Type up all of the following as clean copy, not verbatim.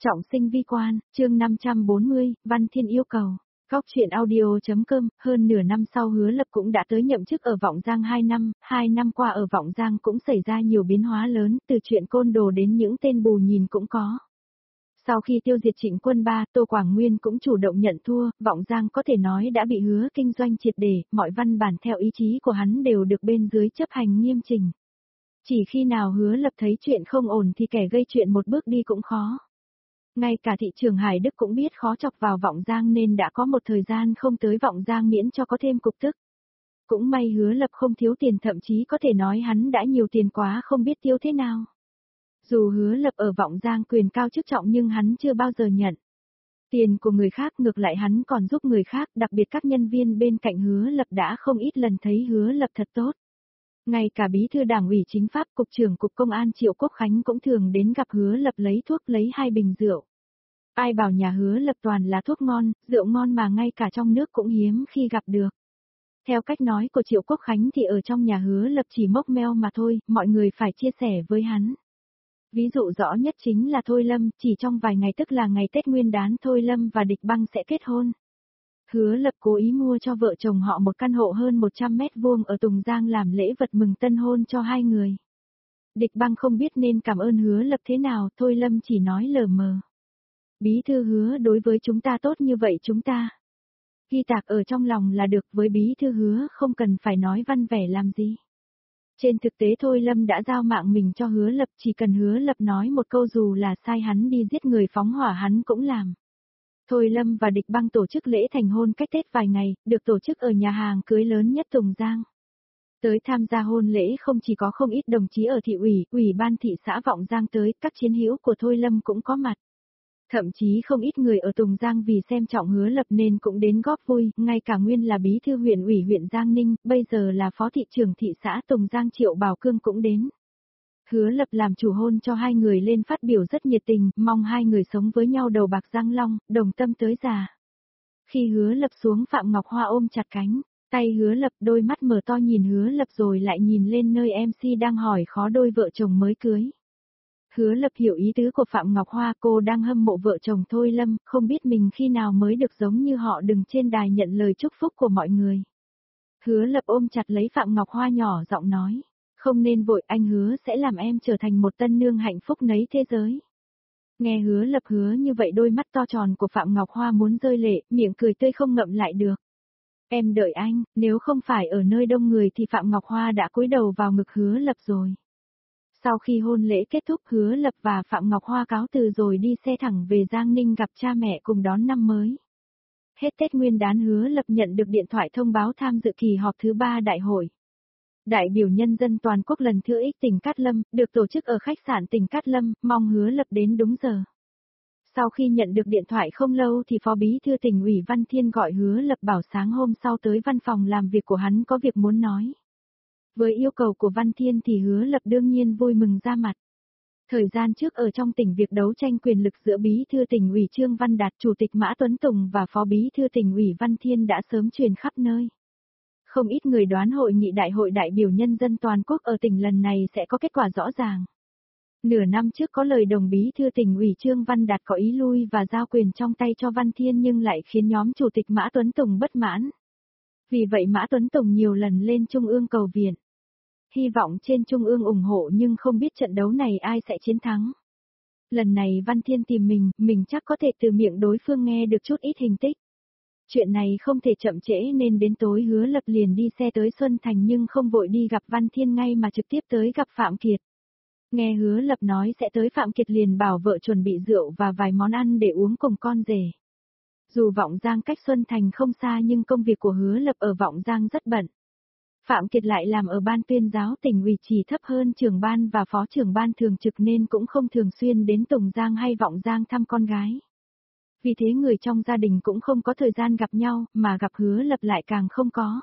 Trọng sinh vi quan, chương 540, Văn Thiên yêu cầu. Góc truyện audio.com, hơn nửa năm sau Hứa Lập cũng đã tới nhậm chức ở Vọng Giang 2 năm qua ở Vọng Giang cũng xảy ra nhiều biến hóa lớn, từ chuyện côn đồ đến những tên bù nhìn cũng có. Sau khi tiêu diệt Trịnh Quân Ba, Tô Quảng Nguyên cũng chủ động nhận thua, Vọng Giang có thể nói đã bị Hứa kinh doanh triệt để, mọi văn bản theo ý chí của hắn đều được bên dưới chấp hành nghiêm chỉnh. Chỉ khi nào Hứa Lập thấy chuyện không ổn thì kẻ gây chuyện một bước đi cũng khó. Ngay cả thị trường Hải Đức cũng biết khó chọc vào Vọng Giang nên đã có một thời gian không tới Vọng Giang miễn cho có thêm cục tức. Cũng may Hứa Lập không thiếu tiền, thậm chí có thể nói hắn đã nhiều tiền quá không biết tiêu thế nào. Dù Hứa Lập ở Vọng Giang quyền cao chức trọng nhưng hắn chưa bao giờ nhận tiền của người khác, ngược lại hắn còn giúp người khác, đặc biệt các nhân viên bên cạnh Hứa Lập đã không ít lần thấy Hứa Lập thật tốt. Ngay cả bí thư Đảng ủy Chính pháp, cục trưởng cục công an Triệu Quốc Khánh cũng thường đến gặp Hứa Lập lấy thuốc, lấy 2 bình rượu. Ai bảo nhà Hứa Lập toàn là thuốc ngon, rượu ngon mà ngay cả trong nước cũng hiếm khi gặp được. Theo cách nói của Triệu Quốc Khánh thì ở trong nhà Hứa Lập chỉ mốc meo mà thôi, mọi người phải chia sẻ với hắn. Ví dụ rõ nhất chính là Thôi Lâm, chỉ trong vài ngày tức là ngày Tết Nguyên đán Thôi Lâm và Địch Băng sẽ kết hôn. Hứa Lập cố ý mua cho vợ chồng họ một căn hộ hơn 100 mét vuông ở Tùng Giang làm lễ vật mừng tân hôn cho hai người. Địch Băng không biết nên cảm ơn Hứa Lập thế nào, Thôi Lâm chỉ nói lờ mờ. Bí thư Hứa đối với chúng ta tốt như vậy chúng ta ghi tạc ở trong lòng là được, với bí thư Hứa không cần phải nói văn vẻ làm gì. Trên thực tế Thôi Lâm đã giao mạng mình cho Hứa Lập, chỉ cần Hứa Lập nói một câu dù là sai hắn đi giết người phóng hỏa hắn cũng làm. Thôi Lâm và Địch Băng tổ chức lễ thành hôn cách Tết vài ngày, được tổ chức ở nhà hàng cưới lớn nhất Tùng Giang. Tới tham gia hôn lễ không chỉ có không ít đồng chí ở thị ủy, ủy ban thị xã Vọng Giang tới, các chiến hữu của Thôi Lâm cũng có mặt. Thậm chí không ít người ở Tùng Giang vì xem trọng Hứa Lập nên cũng đến góp vui, ngay cả nguyên là bí thư huyện ủy huyện Giang Ninh, bây giờ là phó thị trưởng thị xã Tùng Giang Triệu Bảo Cương cũng đến. Hứa Lập làm chủ hôn cho hai người lên phát biểu rất nhiệt tình, mong hai người sống với nhau đầu bạc răng long, đồng tâm tới già. Khi Hứa Lập xuống, Phạm Ngọc Hoa ôm chặt cánh tay Hứa Lập, đôi mắt mở to nhìn Hứa Lập rồi lại nhìn lên nơi MC đang hỏi khó đôi vợ chồng mới cưới. Hứa Lập hiểu ý tứ của Phạm Ngọc Hoa, cô đang hâm mộ vợ chồng Thôi Lâm, không biết mình khi nào mới được giống như họ đừng trên đài nhận lời chúc phúc của mọi người. Hứa Lập ôm chặt lấy Phạm Ngọc Hoa nhỏ giọng nói, không nên vội, anh hứa sẽ làm em trở thành một tân nương hạnh phúc nấy thế giới. Nghe Hứa Lập hứa như vậy đôi mắt to tròn của Phạm Ngọc Hoa muốn rơi lệ, miệng cười tươi không ngậm lại được. Em đợi anh, nếu không phải ở nơi đông người thì Phạm Ngọc Hoa đã cúi đầu vào ngực Hứa Lập rồi. Sau khi hôn lễ kết thúc, Hứa Lập và Phạm Ngọc Hoa cáo từ rồi đi xe thẳng về Giang Ninh gặp cha mẹ cùng đón năm mới. Hết Tết Nguyên đán Hứa Lập nhận được điện thoại thông báo tham dự kỳ họp thứ 3 đại hội đại biểu nhân dân toàn quốc lần thứ X tỉnh Cát Lâm, được tổ chức ở khách sạn tỉnh Cát Lâm, mong Hứa Lập đến đúng giờ. Sau khi nhận được điện thoại không lâu thì Phó Bí thư Tỉnh ủy Văn Thiên gọi Hứa Lập bảo sáng hôm sau tới văn phòng làm việc của hắn có việc muốn nói. Với yêu cầu của Văn Thiên thì Hứa Lập đương nhiên vui mừng ra mặt. Thời gian trước ở trong tỉnh việc đấu tranh quyền lực giữa Bí thư Tỉnh ủy Trương Văn Đạt, Chủ tịch Mã Tuấn Tùng và Phó Bí thư Tỉnh ủy Văn Thiên đã sớm truyền khắp nơi. Không ít người đoán hội nghị đại hội đại biểu nhân dân toàn quốc ở tỉnh lần này sẽ có kết quả rõ ràng. Nửa năm trước có lời đồng Bí thư Tỉnh ủy Trương Văn Đạt có ý lui và giao quyền trong tay cho Văn Thiên nhưng lại khiến nhóm Chủ tịch Mã Tuấn Tùng bất mãn. Vì vậy Mã Tuấn Tùng nhiều lần lên Trung ương cầu viện. Hy vọng trên Trung ương ủng hộ nhưng không biết trận đấu này ai sẽ chiến thắng. Lần này Văn Thiên tìm mình chắc có thể từ miệng đối phương nghe được chút ít hình tích. Chuyện này không thể chậm trễ nên đến tối Hứa Lập liền đi xe tới Xuân Thành nhưng không vội đi gặp Văn Thiên ngay mà trực tiếp tới gặp Phạm Kiệt. Nghe Hứa Lập nói sẽ tới, Phạm Kiệt liền bảo vợ chuẩn bị rượu và vài món ăn để uống cùng con rể. Dù Vọng Giang cách Xuân Thành không xa nhưng công việc của Hứa Lập ở Vọng Giang rất bận. Phạm Kiệt lại làm ở ban tuyên giáo tỉnh ủy chỉ thấp hơn trưởng ban và phó trưởng ban thường trực nên cũng không thường xuyên đến Tùng Giang hay Vọng Giang thăm con gái. Vì thế người trong gia đình cũng không có thời gian gặp nhau, mà gặp Hứa Lập lại càng không có.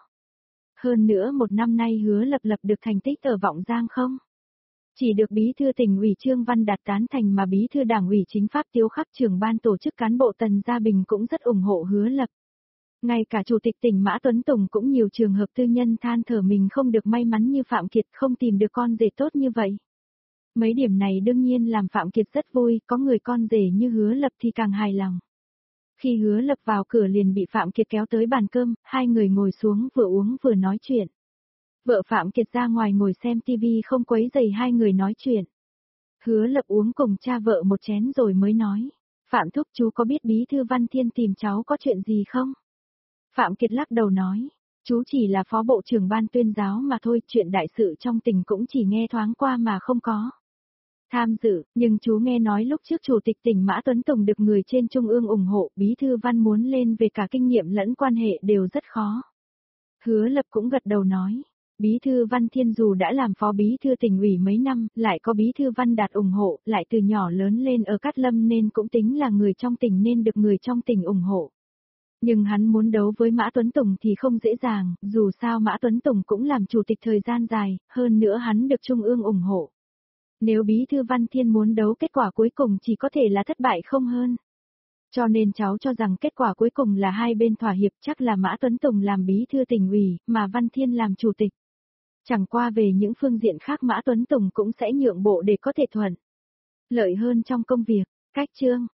Hơn nữa một năm nay Hứa Lập được thành tích ở Vọng Giang không? Chỉ được Bí thư Tỉnh ủy Trương Văn Đạt tán thành mà Bí thư Đảng ủy Chính pháp Tiếu Khắc, trưởng ban tổ chức cán bộ Tần Gia Bình cũng rất ủng hộ Hứa Lập. Ngay cả Chủ tịch tỉnh Mã Tuấn Tùng cũng nhiều trường hợp tư nhân than thở mình không được may mắn như Phạm Kiệt, không tìm được con rể tốt như vậy. Mấy điểm này đương nhiên làm Phạm Kiệt rất vui, có người con rể như Hứa Lập thì càng hài lòng. Khi Hứa Lập vào cửa liền bị Phạm Kiệt kéo tới bàn cơm, hai người ngồi xuống vừa uống vừa nói chuyện. Vợ Phạm Kiệt ra ngoài ngồi xem tivi không quấy rầy hai người nói chuyện. Hứa Lập uống cùng cha vợ một chén rồi mới nói. Phạm thúc chú có biết bí thư Văn Thiên tìm cháu có chuyện gì không? Phạm Kiệt lắc đầu nói. Chú chỉ là phó bộ trưởng ban tuyên giáo mà thôi, chuyện đại sự trong tỉnh cũng chỉ nghe thoáng qua mà không có tham dự, nhưng chú nghe nói lúc trước Chủ tịch tỉnh Mã Tuấn Tùng được người trên Trung ương ủng hộ, bí thư Văn muốn lên về cả kinh nghiệm lẫn quan hệ đều rất khó. Hứa Lập cũng gật đầu nói, bí thư Văn Thiên dù đã làm phó bí thư tỉnh ủy mấy năm, lại có bí thư Văn Đạt ủng hộ, lại từ nhỏ lớn lên ở Cát Lâm nên cũng tính là người trong tỉnh nên được người trong tỉnh ủng hộ. Nhưng hắn muốn đấu với Mã Tuấn Tùng thì không dễ dàng, dù sao Mã Tuấn Tùng cũng làm chủ tịch thời gian dài, hơn nữa hắn được Trung ương ủng hộ. Nếu bí thư Văn Thiên muốn đấu kết quả cuối cùng chỉ có thể là thất bại không hơn. Cho nên cháu cho rằng kết quả cuối cùng là hai bên thỏa hiệp, chắc là Mã Tuấn Tùng làm bí thư tỉnh ủy, mà Văn Thiên làm chủ tịch. Chẳng qua về những phương diện khác Mã Tuấn Tùng cũng sẽ nhượng bộ để có thể thuận lợi hơn trong công việc. Cách chương